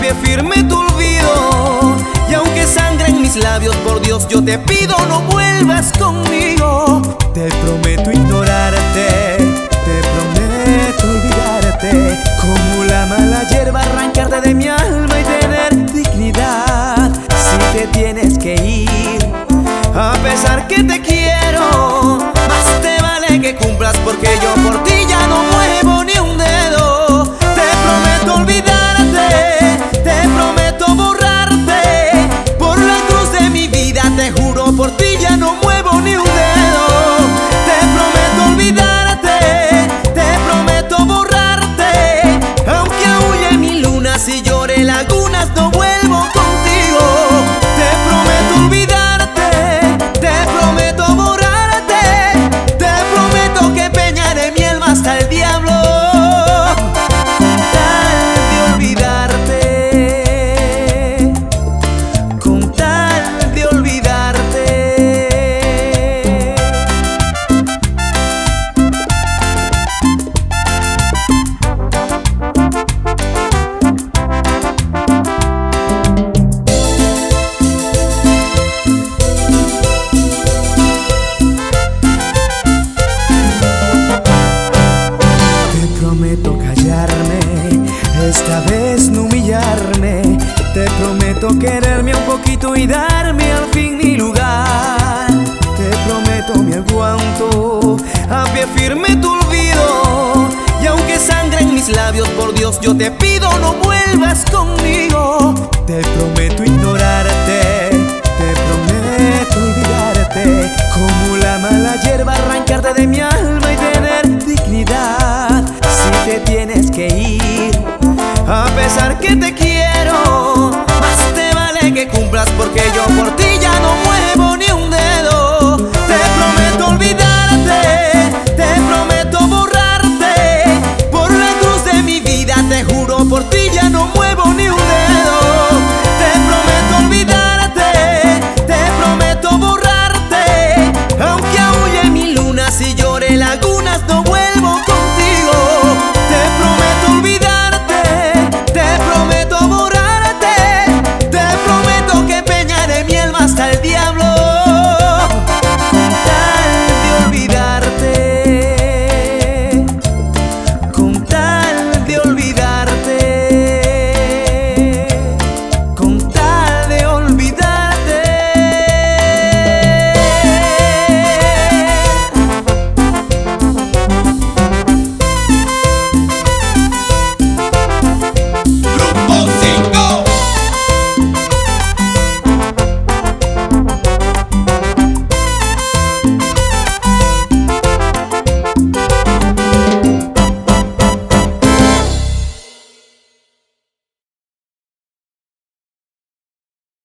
pie firme te olvido. Y aunque sangren mis labios, por Dios yo te pido no vuelvas conmigo. Te prometo ignorarte, te prometo olvidarte, como la mala hierba arrancarte de mi alma y tener dignidad. Si te tienes que ir, a pesar que te quiero, más te vale que cumplas, porque yo por ti ya no muevo ni un dedo. Te prometo olvidarte, te prometo borrarte, por la cruz de mi vida te juro, por ti ya no muevo ni un dedo. Te prometo olvidarte, te prometo borrarte, aunque aúlle mi luna, si llore lagunas no vuelvo contigo. Te prometo olvidarte, te prometo borrarte, te prometo que peñaré mi alma hasta el diablo con tal de olvidarte. Prometo callarme, esta vez no humillarme. Te prometo quererme un poquito y darme al fin mi lugar. Te prometo me aguanto, a pie firme te olvido. Y aunque sangren mis labios, por Dios yo te pido no vuelvas conmigo. Te prometo ignorarte, te prometo olvidarte, como la mala hierba arrancarte de mi alma y tener dignidad. Si te tienes que ir, a pesar que te quiero, más te vale que cumplas, porque yo por ti